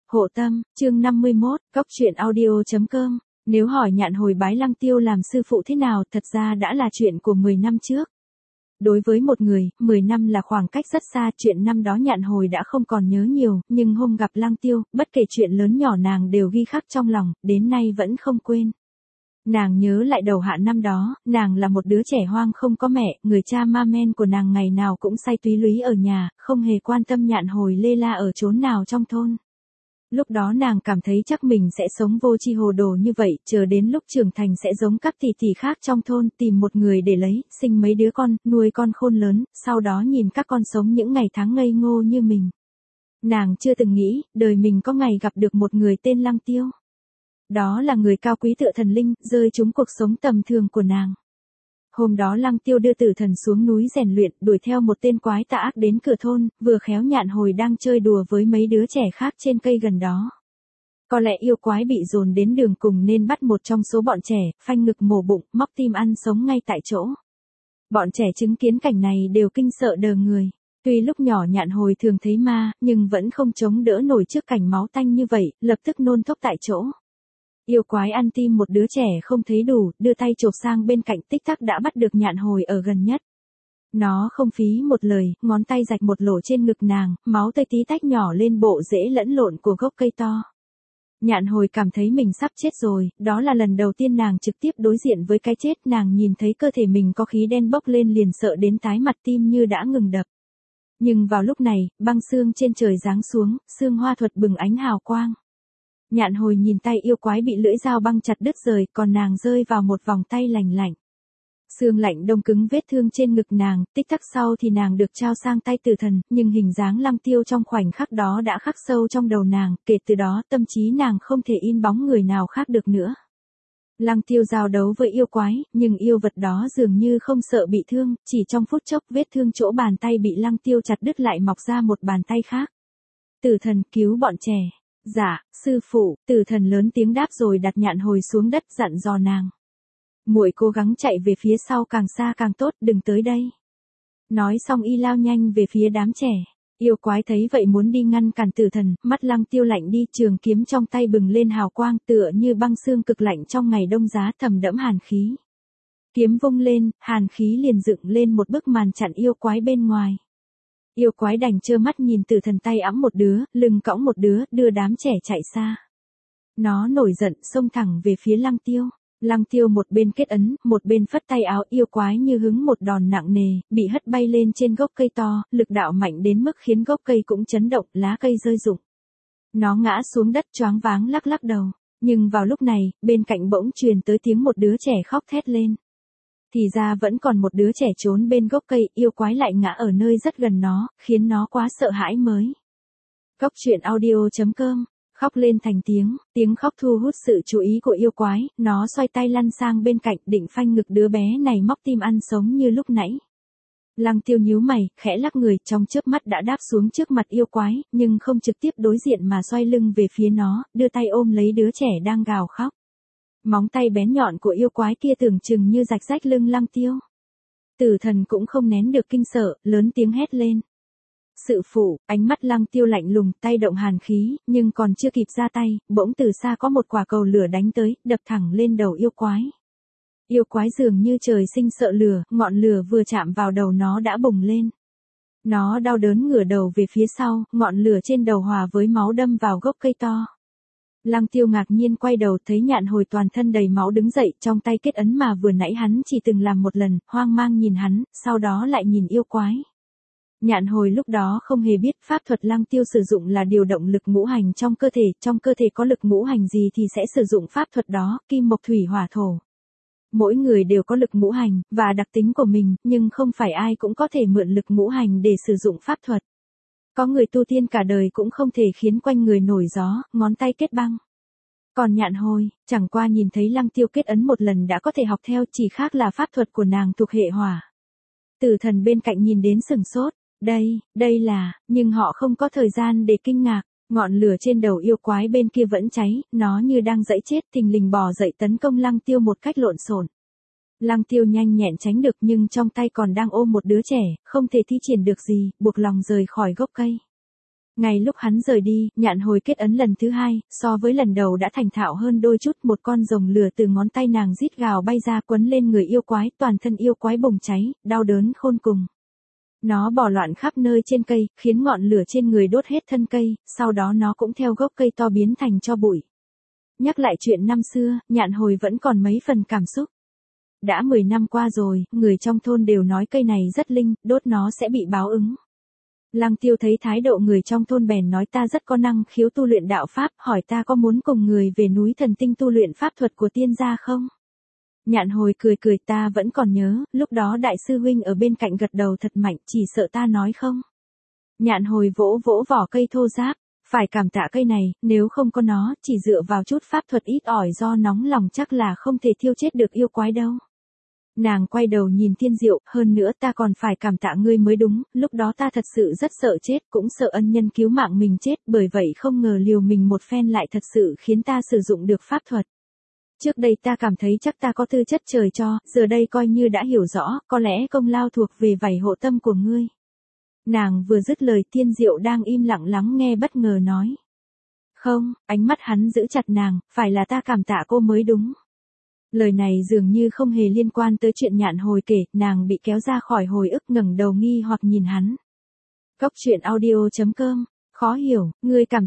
Hộ tâm, chương 51, Cóc truyện audio.com. Nếu hỏi Nhạn Hồi bái Lăng Tiêu làm sư phụ thế nào, thật ra đã là chuyện của 10 năm trước. Đối với một người, 10 năm là khoảng cách rất xa, chuyện năm đó Nhạn Hồi đã không còn nhớ nhiều, nhưng hôm gặp Lăng Tiêu, bất kể chuyện lớn nhỏ nàng đều ghi khắc trong lòng, đến nay vẫn không quên. Nàng nhớ lại đầu hạ năm đó, nàng là một đứa trẻ hoang không có mẹ, người cha ma men của nàng ngày nào cũng say túy lúy ở nhà, không hề quan tâm Nhạn Hồi lê la ở chốn nào trong thôn. Lúc đó nàng cảm thấy chắc mình sẽ sống vô tri hồ đồ như vậy, chờ đến lúc trưởng thành sẽ giống các tỷ tỷ khác trong thôn, tìm một người để lấy, sinh mấy đứa con, nuôi con khôn lớn, sau đó nhìn các con sống những ngày tháng ngây ngô như mình. Nàng chưa từng nghĩ, đời mình có ngày gặp được một người tên Lăng Tiêu. Đó là người cao quý tựa thần linh, rơi trúng cuộc sống tầm thường của nàng. Hôm đó Lăng Tiêu đưa Tử Thần xuống núi rèn luyện, đuổi theo một tên quái tà ác đến cửa thôn, vừa khéo Nhạn Hồi đang chơi đùa với mấy đứa trẻ khác trên cây gần đó. Có lẽ yêu quái bị dồn đến đường cùng nên bắt một trong số bọn trẻ, phanh ngực mổ bụng, móc tim ăn sống ngay tại chỗ. Bọn trẻ chứng kiến cảnh này đều kinh sợ đờ người. Tuy lúc nhỏ Nhạn Hồi thường thấy ma, nhưng vẫn không chống đỡ nổi trước cảnh máu tanh như vậy, lập tức nôn thốc tại chỗ. Yêu quái ăn tim một đứa trẻ không thấy đủ, đưa tay chộp sang bên cạnh, tích tắc đã bắt được Nhạn Hồi ở gần nhất. Nó không phí một lời, ngón tay rạch một lỗ trên ngực nàng, máu tươi tí tách nhỏ lên bộ rễ lẫn lộn của gốc cây to. Nhạn Hồi cảm thấy mình sắp chết rồi, đó là lần đầu tiên nàng trực tiếp đối diện với cái chết, nàng nhìn thấy cơ thể mình có khí đen bốc lên liền sợ đến tái mặt, tim như đã ngừng đập. Nhưng vào lúc này, băng sương trên trời giáng xuống, sương hoa thuật bừng ánh hào quang. Nhạn Hồi nhìn tay yêu quái bị lưỡi dao băng chặt đứt rời, còn nàng rơi vào một vòng tay lành lạnh. Xương lạnh đông cứng vết thương trên ngực nàng, tích tắc sau thì nàng được trao sang tay Tử Thần, nhưng hình dáng Lăng Tiêu trong khoảnh khắc đó đã khắc sâu trong đầu nàng, kể từ đó tâm trí nàng không thể in bóng người nào khác được nữa. Lăng Tiêu giao đấu với yêu quái, nhưng yêu vật đó dường như không sợ bị thương, chỉ trong phút chốc vết thương chỗ bàn tay bị Lăng Tiêu chặt đứt lại mọc ra một bàn tay khác. Tử Thần cứu bọn trẻ. Dạ, sư phụ, Tử Thần lớn tiếng đáp rồi đặt Nhạn Hồi xuống đất dặn dò nàng. Muội cố gắng chạy về phía sau càng xa càng tốt, đừng tới đây. Nói xong y lao nhanh về phía đám trẻ. Yêu quái thấy vậy muốn đi ngăn cản Tử Thần, mắt Lăng Tiêu lạnh đi, trường kiếm trong tay bừng lên hào quang tựa như băng xương cực lạnh trong ngày đông giá, thầm đẫm hàn khí. Kiếm vung lên, hàn khí liền dựng lên một bức màn chặn yêu quái bên ngoài. Yêu quái đành trơ mắt nhìn Tử Thần tay ẵm một đứa, lưng cõng một đứa, đưa đám trẻ chạy xa. Nó nổi giận xông thẳng về phía Lăng Tiêu. Lăng Tiêu một bên kết ấn, một bên phất tay áo, yêu quái như hứng một đòn nặng nề, bị hất bay lên trên gốc cây to, lực đạo mạnh đến mức khiến gốc cây cũng chấn động, lá cây rơi rụng. Nó ngã xuống đất choáng váng lắc lắc đầu. Nhưng vào lúc này, bên cạnh bỗng truyền tới tiếng một đứa trẻ khóc thét lên. Thì ra vẫn còn một đứa trẻ trốn bên gốc cây, yêu quái lại ngã ở nơi rất gần nó, khiến nó quá sợ hãi mới. Cóc truyện audio.com. Khóc lên thành tiếng khóc thu hút sự chú ý của yêu quái, nó xoay tay lăn sang bên cạnh định phanh ngực đứa bé này móc tim ăn sống như lúc nãy. Lăng Tiêu nhíu mày, khẽ lắc người, trong chớp mắt đã đáp xuống trước mặt yêu quái, nhưng không trực tiếp đối diện mà xoay lưng về phía nó, đưa tay ôm lấy đứa trẻ đang gào khóc. Móng tay bén nhọn của yêu quái kia tưởng chừng như rạch rách lưng Lăng Tiêu. Tử Thần cũng không nén được kinh sợ, lớn tiếng hét lên. Sư phụ, ánh mắt Lăng Tiêu lạnh lùng, tay động hàn khí, nhưng còn chưa kịp ra tay, bỗng từ xa có một quả cầu lửa đánh tới, đập thẳng lên đầu yêu quái. Yêu quái dường như trời sinh sợ lửa, ngọn lửa vừa chạm vào đầu nó đã bùng lên. Nó đau đớn ngửa đầu về phía sau, ngọn lửa trên đầu hòa với máu đâm vào gốc cây to. Lăng Tiêu ngạc nhiên quay đầu thấy Nhạn Hồi toàn thân đầy máu đứng dậy, trong tay kết ấn mà vừa nãy hắn chỉ từng làm một lần, hoang mang nhìn hắn, sau đó lại nhìn yêu quái. Nhạn Hồi lúc đó không hề biết pháp thuật Lăng Tiêu sử dụng là điều động lực ngũ hành trong cơ thể có lực ngũ hành gì thì sẽ sử dụng pháp thuật đó, kim mộc thủy hỏa thổ. Mỗi người đều có lực ngũ hành, và đặc tính của mình, nhưng không phải ai cũng có thể mượn lực ngũ hành để sử dụng pháp thuật. Có người tu tiên cả đời cũng không thể khiến quanh người nổi gió, ngón tay kết băng. Còn Nhạn Hồi, chẳng qua nhìn thấy Lăng Tiêu kết ấn một lần đã có thể học theo, chỉ khác là pháp thuật của nàng thuộc hệ hỏa. Tử Thần bên cạnh nhìn đến sừng sốt. Đây là, nhưng họ không có thời gian để kinh ngạc, ngọn lửa trên đầu yêu quái bên kia vẫn cháy, nó như đang dẫy chết, thình lình bò dậy tấn công Lăng Tiêu một cách lộn xộn. Lăng Tiêu nhanh nhẹn tránh được nhưng trong tay còn đang ôm một đứa trẻ, không thể thi triển được gì, buộc lòng rời khỏi gốc cây. Ngay lúc hắn rời đi, Nhạn Hồi kết ấn lần thứ hai, so với lần đầu đã thành thạo hơn đôi chút, một con rồng lửa từ ngón tay nàng rít gào bay ra quấn lên người yêu quái, toàn thân yêu quái bùng cháy, đau đớn khôn cùng. Nó bò loạn khắp nơi trên cây, khiến ngọn lửa trên người đốt hết thân cây, sau đó nó cũng theo gốc cây to biến thành tro bụi. Nhắc lại chuyện năm xưa, Nhạn Hồi vẫn còn mấy phần cảm xúc. Đã 10 năm qua rồi, người trong thôn đều nói cây này rất linh, đốt nó sẽ bị báo ứng. Lăng Tiêu thấy thái độ người trong thôn bèn nói ta rất có năng khiếu tu luyện đạo pháp, hỏi ta có muốn cùng người về núi Thần Tinh tu luyện pháp thuật của tiên gia không? Nhạn Hồi cười cười, ta vẫn còn nhớ, lúc đó đại sư huynh ở bên cạnh gật đầu thật mạnh, chỉ sợ ta nói không. Nhạn Hồi vỗ vỗ vỏ cây thô ráp, phải cảm tạ cây này, nếu không có nó, chỉ dựa vào chút pháp thuật ít ỏi do nóng lòng chắc là không thể thiêu chết được yêu quái đâu. Nàng quay đầu nhìn Thiên Diệu, hơn nữa ta còn phải cảm tạ ngươi mới đúng, lúc đó ta thật sự rất sợ chết, cũng sợ ân nhân cứu mạng mình chết, bởi vậy không ngờ liều mình một phen lại thật sự khiến ta sử dụng được pháp thuật. Trước đây ta cảm thấy chắc ta có tư chất trời cho, giờ đây coi như đã hiểu rõ, có lẽ công lao thuộc về vảy hộ tâm của ngươi. Nàng vừa dứt lời, Thiên Diệu đang im lặng lắng nghe bất ngờ nói. Không, ánh mắt hắn giữ chặt nàng, phải là ta cảm tạ cô mới đúng. Lời này dường như không hề liên quan tới chuyện Nhạn Hồi kể, nàng bị kéo ra khỏi hồi ức ngẩng đầu nghi hoặc nhìn hắn. Cốc truyện audio.com, khó hiểu, ngươi cảm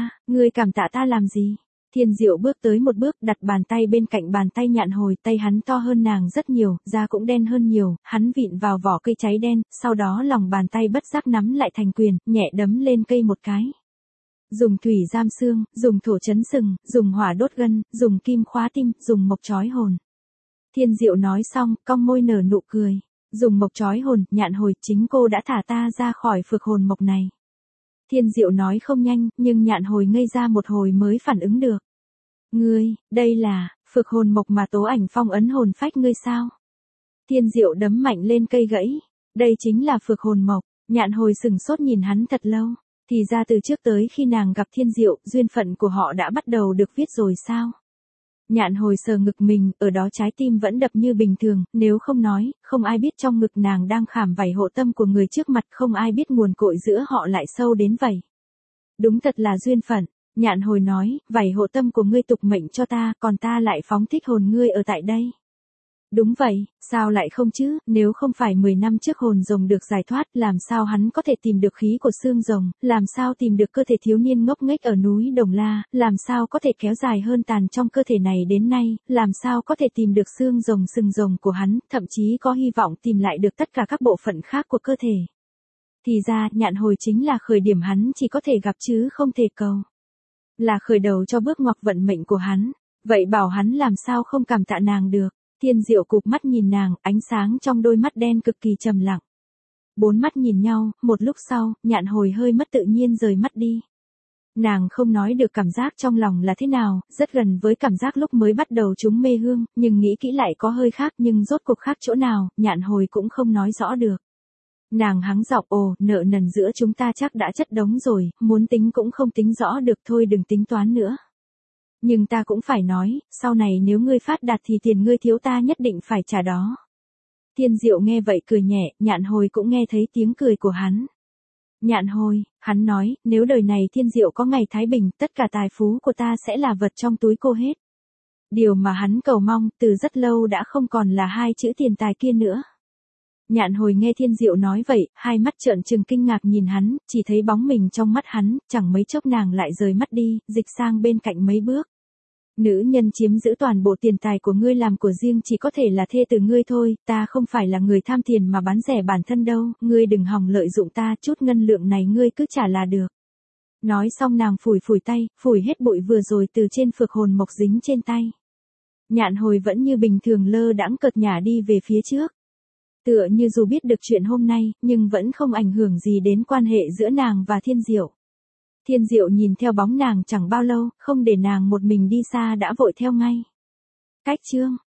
tạ ta làm gì? Thiên Diệu bước tới một bước, đặt bàn tay bên cạnh bàn tay Nhạn Hồi, tay hắn to hơn nàng rất nhiều, da cũng đen hơn nhiều, hắn vịn vào vỏ cây cháy đen, sau đó lòng bàn tay bất giác nắm lại thành quyền, nhẹ đấm lên cây một cái. Dùng thủy giam xương, dùng thổ chấn sừng, dùng hỏa đốt gân, dùng kim khóa tim, dùng mộc trói hồn. Thiên Diệu nói xong, cong môi nở nụ cười. Dùng mộc trói hồn, Nhạn Hồi, chính cô đã thả ta ra khỏi phược hồn mộc này. Thiên Diệu nói không nhanh, nhưng Nhạn Hồi ngây ra một hồi mới phản ứng được. Ngươi, đây là, phược hồn mộc mà Tố Ảnh phong ấn hồn phách ngươi sao? Thiên Diệu đấm mạnh lên cây gãy. Đây chính là phược hồn mộc. Nhạn Hồi sừng sốt nhìn hắn thật lâu. Thì ra từ trước tới khi nàng gặp Thiên Diệu, duyên phận của họ đã bắt đầu được viết rồi sao? Nhạn Hồi sờ ngực mình, ở đó trái tim vẫn đập như bình thường, nếu không nói, không ai biết trong ngực nàng đang khảm vảy hộ tâm của người trước mặt, không ai biết nguồn cội giữa họ lại sâu đến vậy. Đúng thật là duyên phận, Nhạn Hồi nói, vảy hộ tâm của ngươi tục mệnh cho ta, còn ta lại phóng thích hồn ngươi ở tại đây. Đúng vậy, sao lại không chứ, nếu không phải 10 năm trước hồn rồng được giải thoát, làm sao hắn có thể tìm được khí của xương rồng, làm sao tìm được cơ thể thiếu niên ngốc nghếch ở núi Đồng La, làm sao có thể kéo dài hơn tàn trong cơ thể này đến nay, làm sao có thể tìm được xương rồng sừng rồng của hắn, thậm chí có hy vọng tìm lại được tất cả các bộ phận khác của cơ thể. Thì ra, Nhạn Hồi chính là khởi điểm hắn chỉ có thể gặp chứ không thể cầu. Là khởi đầu cho bước ngoặt vận mệnh của hắn, vậy bảo hắn làm sao không cảm tạ nàng được. Thiên Diệu cụp mắt nhìn nàng, ánh sáng trong đôi mắt đen cực kỳ trầm lặng. Bốn mắt nhìn nhau, một lúc sau, Nhạn Hồi hơi mất tự nhiên rời mắt đi. Nàng không nói được cảm giác trong lòng là thế nào, rất gần với cảm giác lúc mới bắt đầu chúng mê hương, nhưng nghĩ kỹ lại có hơi khác, nhưng rốt cuộc khác chỗ nào, Nhạn Hồi cũng không nói rõ được. Nàng hắng giọng, ồ, nợ nần giữa chúng ta chắc đã chất đống rồi, muốn tính cũng không tính rõ được, thôi đừng tính toán nữa. Nhưng ta cũng phải nói, sau này nếu ngươi phát đạt thì tiền ngươi thiếu ta nhất định phải trả đó. Thiên Diệu nghe vậy cười nhẹ, Nhạn Hồi cũng nghe thấy tiếng cười của hắn. Nhạn Hồi, hắn nói, nếu đời này Thiên Diệu có ngày thái bình, tất cả tài phú của ta sẽ là vật trong túi cô hết. Điều mà hắn cầu mong, từ rất lâu đã không còn là hai chữ tiền tài kia nữa. Nhạn Hồi nghe Thiên Diệu nói vậy, hai mắt trợn trừng kinh ngạc nhìn hắn, chỉ thấy bóng mình trong mắt hắn, chẳng mấy chốc nàng lại rời mắt đi, dịch sang bên cạnh mấy bước. Nữ nhân chiếm giữ toàn bộ tiền tài của ngươi làm của riêng chỉ có thể là thê từ ngươi thôi, ta không phải là người tham tiền mà bán rẻ bản thân đâu, ngươi đừng hòng lợi dụng ta, chút ngân lượng này ngươi cứ trả là được. Nói xong nàng phủi phủi tay, phủi hết bụi vừa rồi từ trên phược hồn mộc dính trên tay. Nhạn Hồi vẫn như bình thường lơ đãng cợt nhả đi về phía trước. Tựa như dù biết được chuyện hôm nay, nhưng vẫn không ảnh hưởng gì đến quan hệ giữa nàng và Thiên Diệu. Thiên Diệu nhìn theo bóng nàng chẳng bao lâu, không để nàng một mình đi xa đã vội theo ngay. Cách chương